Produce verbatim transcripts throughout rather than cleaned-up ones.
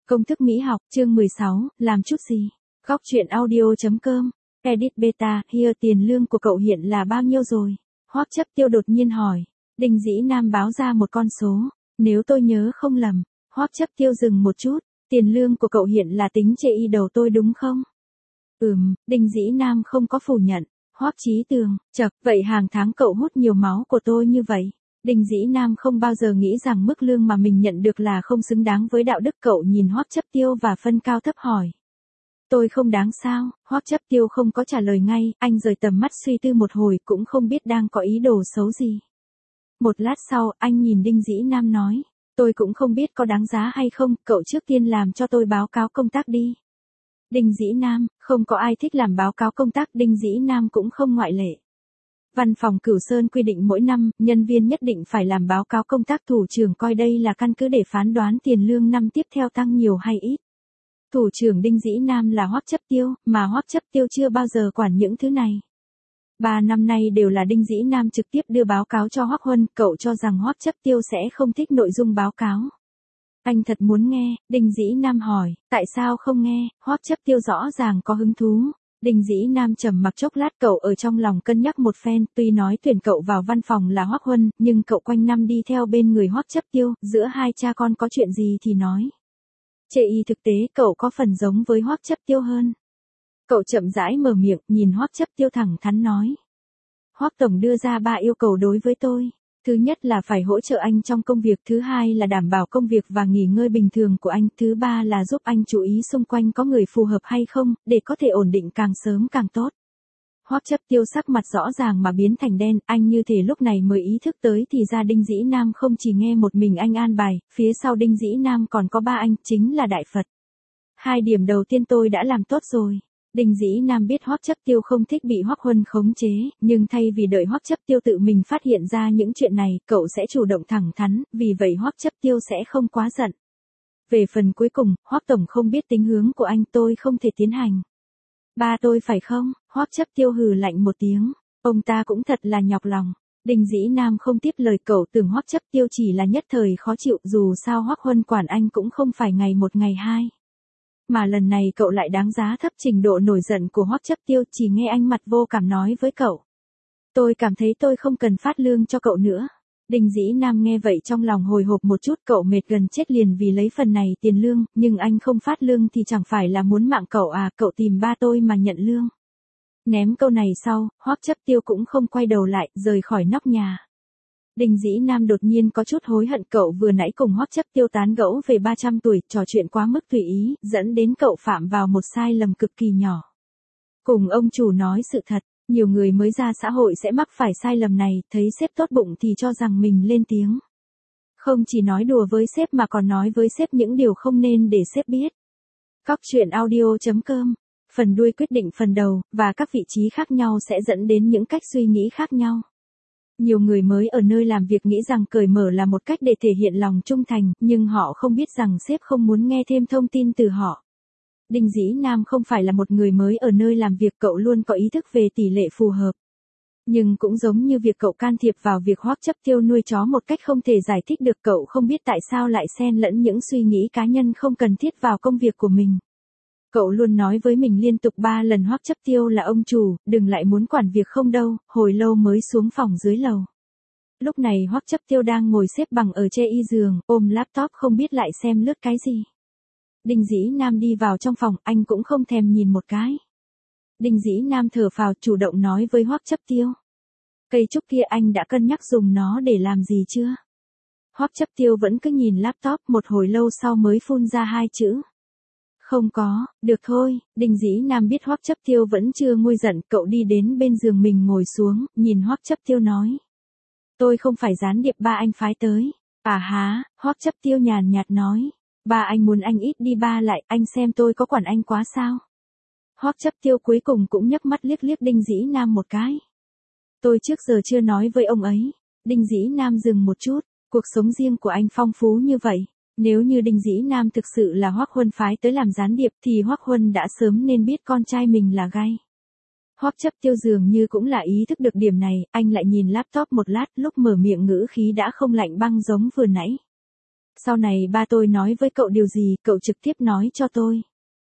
Công thức mỹ học, chương mười sáu, làm chút gì? Góc truyện audio.com, edit beta, here tiền lương của cậu hiện là bao nhiêu rồi? Hoắc Chấp Tiêu đột nhiên hỏi. Đinh Dĩ Nam báo ra một con số. Nếu tôi nhớ không lầm. Hoắc Chấp Tiêu dừng một chút. Tiền lương của cậu hiện là tính chê y đầu tôi đúng không? Ừm, Đinh Dĩ Nam không có phủ nhận. Hoắc Chí Tường, chậc, vậy hàng tháng cậu hút nhiều máu của tôi như vậy. Đinh Dĩ Nam không bao giờ nghĩ rằng mức lương mà mình nhận được là không xứng đáng với đạo đức. Cậu nhìn Hoắc Chấp Tiêu và phân cao thấp hỏi. Tôi không đáng sao? Hoắc Chấp Tiêu không có trả lời ngay, anh rời tầm mắt suy tư một hồi cũng không biết đang có ý đồ xấu gì. Một lát sau, anh nhìn Đinh Dĩ Nam nói. Tôi cũng không biết có đáng giá hay không, cậu trước tiên làm cho tôi báo cáo công tác đi. Đinh Dĩ Nam, không có ai thích làm báo cáo công tác, Đinh Dĩ Nam cũng không ngoại lệ. Văn phòng Cửu Sơn quy định mỗi năm, nhân viên nhất định phải làm báo cáo công tác, thủ trưởng coi đây là căn cứ để phán đoán tiền lương năm tiếp theo tăng nhiều hay ít. Thủ trưởng Đinh Dĩ Nam là Hoắc Chấp Tiêu, mà Hoắc Chấp Tiêu chưa bao giờ quản những thứ này. Ba năm nay đều là Đinh Dĩ Nam trực tiếp đưa báo cáo cho Hoắc Huân, cậu cho rằng Hoắc Chấp Tiêu sẽ không thích nội dung báo cáo. Anh thật muốn nghe, Đinh Dĩ Nam hỏi, tại sao không nghe? Hoắc Chấp Tiêu rõ ràng có hứng thú. Đinh Dĩ Nam trầm mặc chốc lát, cậu ở trong lòng cân nhắc một phen, tuy nói tuyển cậu vào văn phòng là Hoắc Huân, nhưng cậu quanh năm đi theo bên người Hoắc Chấp Tiêu, giữa hai cha con có chuyện gì thì nói. Chê y thực tế cậu có phần giống với Hoắc Chấp Tiêu hơn. Cậu chậm rãi mở miệng, nhìn Hoắc Chấp Tiêu thẳng thắn nói. Hoắc tổng đưa ra ba yêu cầu đối với tôi. Thứ nhất là phải hỗ trợ anh trong công việc, thứ hai là đảm bảo công việc và nghỉ ngơi bình thường của anh, thứ ba là giúp anh chú ý xung quanh có người phù hợp hay không, để có thể ổn định càng sớm càng tốt. Hoắc Chấp Tiêu sắc mặt rõ ràng mà biến thành đen, anh như thể lúc này mới ý thức tới thì ra Đinh Dĩ Nam không chỉ nghe một mình anh an bài, phía sau Đinh Dĩ Nam còn có ba anh, chính là Đại Phật. Hai điểm đầu tiên tôi đã làm tốt rồi. Đinh Dĩ Nam biết Hoắc Chấp Tiêu không thích bị Hoắc Huân khống chế, nhưng thay vì đợi Hoắc Chấp Tiêu tự mình phát hiện ra những chuyện này, cậu sẽ chủ động thẳng thắn, vì vậy Hoắc Chấp Tiêu sẽ không quá giận. Về phần cuối cùng, Hoắc tổng không biết tính hướng của anh, tôi không thể tiến hành. Ba tôi phải không? Hoắc Chấp Tiêu hừ lạnh một tiếng, ông ta cũng thật là nhọc lòng. Đinh Dĩ Nam không tiếp lời, cậu tưởng Hoắc Chấp Tiêu chỉ là nhất thời khó chịu, dù sao Hoắc Huân quản anh cũng không phải ngày một ngày hai. Mà lần này cậu lại đáng giá thấp trình độ nổi giận của Hoắc Chấp Tiêu, chỉ nghe anh mặt vô cảm nói với cậu. Tôi cảm thấy tôi không cần phát lương cho cậu nữa. Đinh Dĩ Nam nghe vậy trong lòng hồi hộp một chút, cậu mệt gần chết liền vì lấy phần này tiền lương, nhưng anh không phát lương thì chẳng phải là muốn mạng cậu à, cậu tìm ba tôi mà nhận lương. Ném câu này sau, Hoắc Chấp Tiêu cũng không quay đầu lại, rời khỏi nóc nhà. Đinh Dĩ Nam đột nhiên có chút hối hận, cậu vừa nãy cùng Hoắc Chấp Tiêu tán gẫu về ba trăm tuổi, trò chuyện quá mức tùy ý, dẫn đến cậu phạm vào một sai lầm cực kỳ nhỏ. Cùng ông chủ nói sự thật, nhiều người mới ra xã hội sẽ mắc phải sai lầm này, thấy sếp tốt bụng thì cho rằng mình lên tiếng. Không chỉ nói đùa với sếp mà còn nói với sếp những điều không nên để sếp biết. Góc truyện audio.com, phần đuôi quyết định phần đầu, và các vị trí khác nhau sẽ dẫn đến những cách suy nghĩ khác nhau. Nhiều người mới ở nơi làm việc nghĩ rằng cởi mở là một cách để thể hiện lòng trung thành, nhưng họ không biết rằng sếp không muốn nghe thêm thông tin từ họ. Đinh Dĩ Nam không phải là một người mới ở nơi làm việc, cậu luôn có ý thức về tỷ lệ phù hợp. Nhưng cũng giống như việc cậu can thiệp vào việc Hoắc Chấp Tiêu nuôi chó một cách không thể giải thích được, cậu không biết tại sao lại xen lẫn những suy nghĩ cá nhân không cần thiết vào công việc của mình. Cậu luôn nói với mình liên tục ba lần Hoắc Chấp Tiêu là ông chủ, đừng lại muốn quản việc không đâu, hồi lâu mới xuống phòng dưới lầu. Lúc này Hoắc Chấp Tiêu đang ngồi xếp bằng ở chê y giường, ôm laptop không biết lại xem lướt cái gì. Đinh Dĩ Nam đi vào trong phòng, anh cũng không thèm nhìn một cái. Đinh Dĩ Nam thở phào, chủ động nói với Hoắc Chấp Tiêu. Cây trúc kia anh đã cân nhắc dùng nó để làm gì chưa? Hoắc Chấp Tiêu vẫn cứ nhìn laptop, một hồi lâu sau mới phun ra hai chữ. Không có, được thôi. Đinh Dĩ Nam biết Hoắc Chấp Tiêu vẫn chưa nguôi giận, cậu đi đến bên giường mình ngồi xuống, nhìn Hoắc Chấp Tiêu nói. Tôi không phải gián điệp ba anh phái tới. À há, Hoắc Chấp Tiêu nhàn nhạt nói. Ba anh muốn anh ít đi ba lại, anh xem tôi có quản anh quá sao? Hoắc Chấp Tiêu cuối cùng cũng nhấc mắt liếc liếc Đinh Dĩ Nam một cái. Tôi trước giờ chưa nói với ông ấy. Đinh Dĩ Nam dừng một chút, cuộc sống riêng của anh phong phú như vậy. Nếu như Đinh Dĩ Nam thực sự là Hoắc Huân phái tới làm gián điệp thì Hoắc Huân đã sớm nên biết con trai mình là gay. Hoắc Chấp Tiêu dường như cũng là ý thức được điểm này, anh lại nhìn laptop một lát, lúc mở miệng ngữ khí đã không lạnh băng giống vừa nãy. Sau này ba tôi nói với cậu điều gì, cậu trực tiếp nói cho tôi.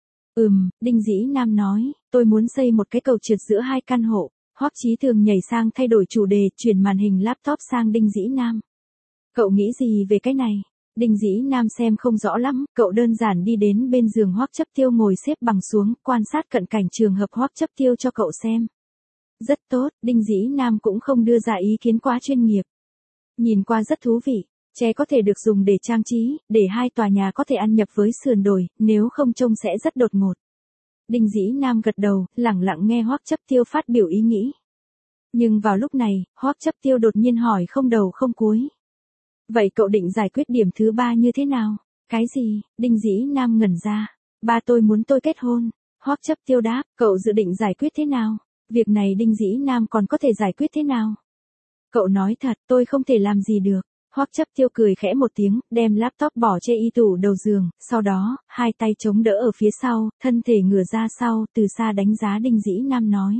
Ừm, Đinh Dĩ Nam nói, tôi muốn xây một cái cầu trượt giữa hai căn hộ. Hoắc Chí Thường nhảy sang thay đổi chủ đề, chuyển màn hình laptop sang Đinh Dĩ Nam. Cậu nghĩ gì về cái này? Đinh Dĩ Nam xem không rõ lắm, cậu đơn giản đi đến bên giường Hoắc Chấp Tiêu ngồi xếp bằng xuống, quan sát cận cảnh trường hợp Hoắc Chấp Tiêu cho cậu xem. Rất tốt, Đinh Dĩ Nam cũng không đưa ra ý kiến quá chuyên nghiệp. Nhìn qua rất thú vị, tre có thể được dùng để trang trí, để hai tòa nhà có thể ăn nhập với sườn đồi, nếu không trông sẽ rất đột ngột. Đinh Dĩ Nam gật đầu, lẳng lặng nghe Hoắc Chấp Tiêu phát biểu ý nghĩ. Nhưng vào lúc này, Hoắc Chấp Tiêu đột nhiên hỏi không đầu không cuối. Vậy cậu định giải quyết điểm thứ ba như thế nào? Cái gì? Đinh Dĩ Nam ngẩn ra. Ba tôi muốn tôi kết hôn. Hoắc Chấp Tiêu đáp, cậu dự định giải quyết thế nào? Việc này Đinh Dĩ Nam còn có thể giải quyết thế nào? Cậu nói thật, tôi không thể làm gì được. Hoắc Chấp Tiêu cười khẽ một tiếng, đem laptop bỏ trên y tủ đầu giường, sau đó, hai tay chống đỡ ở phía sau, thân thể ngửa ra sau, từ xa đánh giá Đinh Dĩ Nam nói.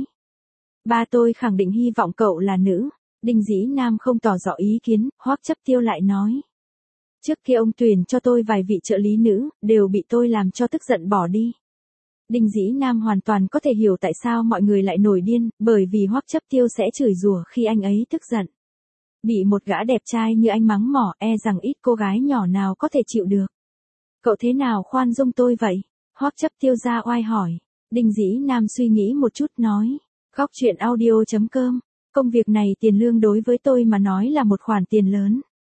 Ba tôi khẳng định hy vọng cậu là nữ. Đinh Dĩ Nam không tỏ rõ ý kiến, Hoắc Chấp Tiêu lại nói. Trước kia ông tuyển cho tôi vài vị trợ lý nữ, đều bị tôi làm cho tức giận bỏ đi. Đinh Dĩ Nam hoàn toàn có thể hiểu tại sao mọi người lại nổi điên, bởi vì Hoắc Chấp Tiêu sẽ chửi rủa khi anh ấy tức giận. Bị một gã đẹp trai như anh mắng mỏ, e rằng ít cô gái nhỏ nào có thể chịu được. Cậu thế nào khoan dung tôi vậy? Hoắc Chấp Tiêu ra oai hỏi. Đinh Dĩ Nam suy nghĩ một chút nói. Góc truyện audio chấm com. Công việc này tiền lương đối với tôi mà nói là một khoản tiền lớn.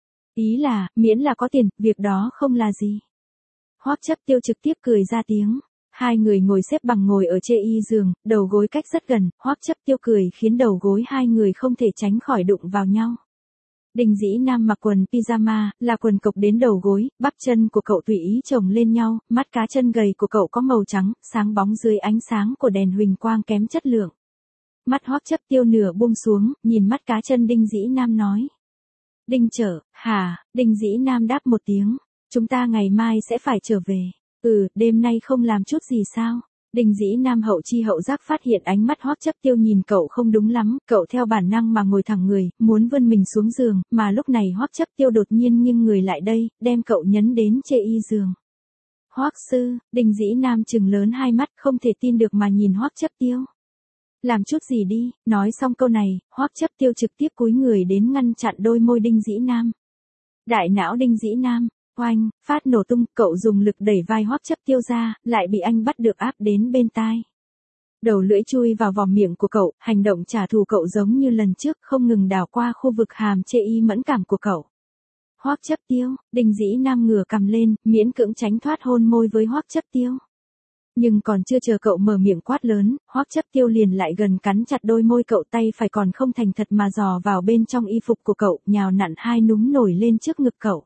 Ý là, miễn là có tiền, việc đó không là gì. Hoắc Chấp Tiêu trực tiếp cười ra tiếng. Hai người ngồi xếp bằng ngồi ở trên y giường, đầu gối cách rất gần, Hoắc Chấp Tiêu cười khiến đầu gối hai người không thể tránh khỏi đụng vào nhau. Đinh Dĩ Nam mặc quần pyjama, là quần cộc đến đầu gối, bắp chân của cậu tùy ý chồng lên nhau, mắt cá chân gầy của cậu có màu trắng, sáng bóng dưới ánh sáng của đèn huỳnh quang kém chất lượng. Mắt Hoắc Chấp Tiêu nửa buông xuống, nhìn mắt cá chân Đinh Dĩ Nam nói. Đinh Trở, hả? Đinh Dĩ Nam đáp một tiếng. Chúng ta ngày mai sẽ phải trở về. Ừ, đêm nay không làm chút gì sao? Đinh Dĩ Nam hậu chi hậu giác phát hiện ánh mắt Hoắc Chấp Tiêu nhìn cậu không đúng lắm, cậu theo bản năng mà ngồi thẳng người, muốn vươn mình xuống giường, mà lúc này Hoắc Chấp Tiêu đột nhiên nghiêng người lại đây, đem cậu nhấn đến trên y giường. Hoắc sư, Đinh Dĩ Nam trừng lớn hai mắt, không thể tin được mà nhìn Hoắc Chấp Tiêu. Làm chút gì đi, nói xong câu này, Hoắc Chấp Tiêu trực tiếp cúi người đến ngăn chặn đôi môi Đinh Dĩ Nam. Đại não Đinh Dĩ Nam, oanh, phát nổ tung, cậu dùng lực đẩy vai Hoắc Chấp Tiêu ra, lại bị anh bắt được áp đến bên tai. Đầu lưỡi chui vào vòng miệng của cậu, hành động trả thù cậu giống như lần trước, không ngừng đảo qua khu vực hàm chê y mẫn cảm của cậu. Hoắc Chấp Tiêu, Đinh Dĩ Nam ngửa cằm lên, miễn cưỡng tránh thoát hôn môi với Hoắc Chấp Tiêu. Nhưng còn chưa chờ cậu mở miệng quát lớn, Hoắc Chấp Tiêu liền lại gần cắn chặt đôi môi cậu, tay phải còn không thành thật mà dò vào bên trong y phục của cậu, nhào nặn hai núm nổi lên trước ngực cậu.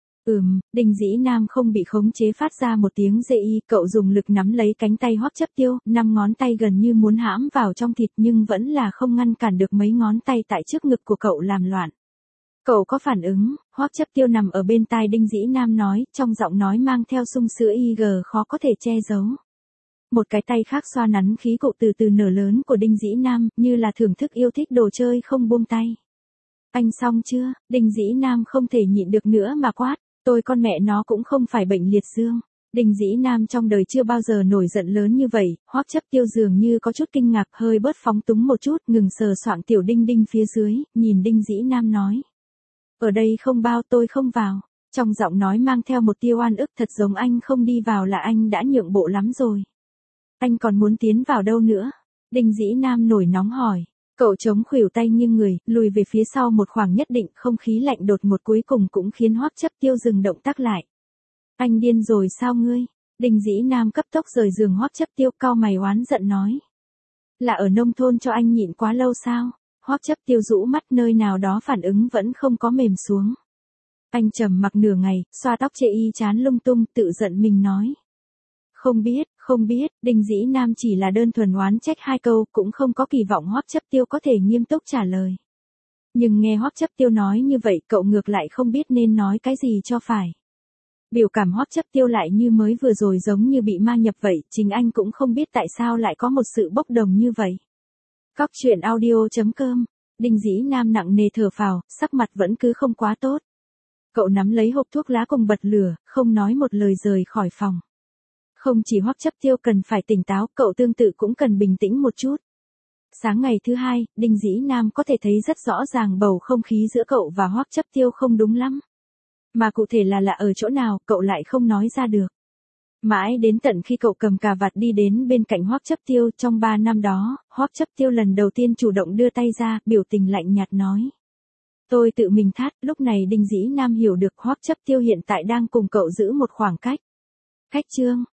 Ừm, Đinh Dĩ Nam không bị khống chế phát ra một tiếng dê y, cậu dùng lực nắm lấy cánh tay Hoắc Chấp Tiêu, năm ngón tay gần như muốn hãm vào trong thịt nhưng vẫn là không ngăn cản được mấy ngón tay tại trước ngực của cậu làm loạn. Cậu có phản ứng, Hoắc Chấp Tiêu nằm ở bên tai Đinh Dĩ Nam nói, trong giọng nói mang theo sung sữa y g khó có thể che giấu. Một cái tay khác xoa nắn khí cụ từ từ nở lớn của Đinh Dĩ Nam, như là thưởng thức yêu thích đồ chơi không buông tay. Anh xong chưa? Đinh Dĩ Nam không thể nhịn được nữa mà quát, tôi con mẹ nó cũng không phải bệnh liệt dương. Đinh Dĩ Nam trong đời chưa bao giờ nổi giận lớn như vậy, Hoắc Chấp Tiêu dường như có chút kinh ngạc, hơi bớt phóng túng một chút, ngừng sờ soạng tiểu Đinh Đinh phía dưới, nhìn Đinh Dĩ Nam nói. Ở đây không bao, tôi không vào. Trong giọng nói mang theo một tia oan ức, thật giống anh không đi vào là anh đã nhượng bộ lắm rồi. Anh còn muốn tiến vào đâu nữa? Đinh Dĩ Nam nổi nóng hỏi. Cậu chống khuỷu tay nghiêng người, lùi về phía sau một khoảng nhất định, không khí lạnh đột ngột cuối cùng cũng khiến Hoắc Chấp Tiêu dừng động tác lại. Anh điên rồi sao ngươi? Đinh Dĩ Nam cấp tốc rời giường Hoắc Chấp Tiêu, cau mày oán giận nói. Là ở nông thôn cho anh nhịn quá lâu sao? Hoắc Chấp Tiêu rũ mắt, nơi nào đó phản ứng vẫn không có mềm xuống. Anh trầm mặc nửa ngày, xoa tóc chê y chán lung tung, tự giận mình nói. Không biết, không biết, Đinh Dĩ Nam chỉ là đơn thuần oán trách hai câu, cũng không có kỳ vọng Hoắc Chấp Tiêu có thể nghiêm túc trả lời. Nhưng nghe Hoắc Chấp Tiêu nói như vậy, cậu ngược lại không biết nên nói cái gì cho phải. Biểu cảm Hoắc Chấp Tiêu lại như mới vừa rồi giống như bị ma nhập vậy, chính anh cũng không biết tại sao lại có một sự bốc đồng như vậy. Góc truyện audio chấm com, Đinh Dĩ Nam nặng nề thở phào, sắc mặt vẫn cứ không quá tốt. Cậu nắm lấy hộp thuốc lá cùng bật lửa, không nói một lời rời khỏi phòng. Không chỉ Hoắc Chấp Tiêu cần phải tỉnh táo, cậu tương tự cũng cần bình tĩnh một chút. Sáng ngày thứ hai, Đinh Dĩ Nam có thể thấy rất rõ ràng bầu không khí giữa cậu và Hoắc Chấp Tiêu không đúng lắm. Mà cụ thể là lạ ở chỗ nào, cậu lại không nói ra được. Mãi đến tận khi cậu cầm cà vạt đi đến bên cạnh Hoắc Chấp Tiêu, trong ba năm đó, Hoắc Chấp Tiêu lần đầu tiên chủ động đưa tay ra, biểu tình lạnh nhạt nói. Tôi tự mình thắt. Lúc này Đinh Dĩ Nam hiểu được Hoắc Chấp Tiêu hiện tại đang cùng cậu giữ một khoảng cách. Cách chương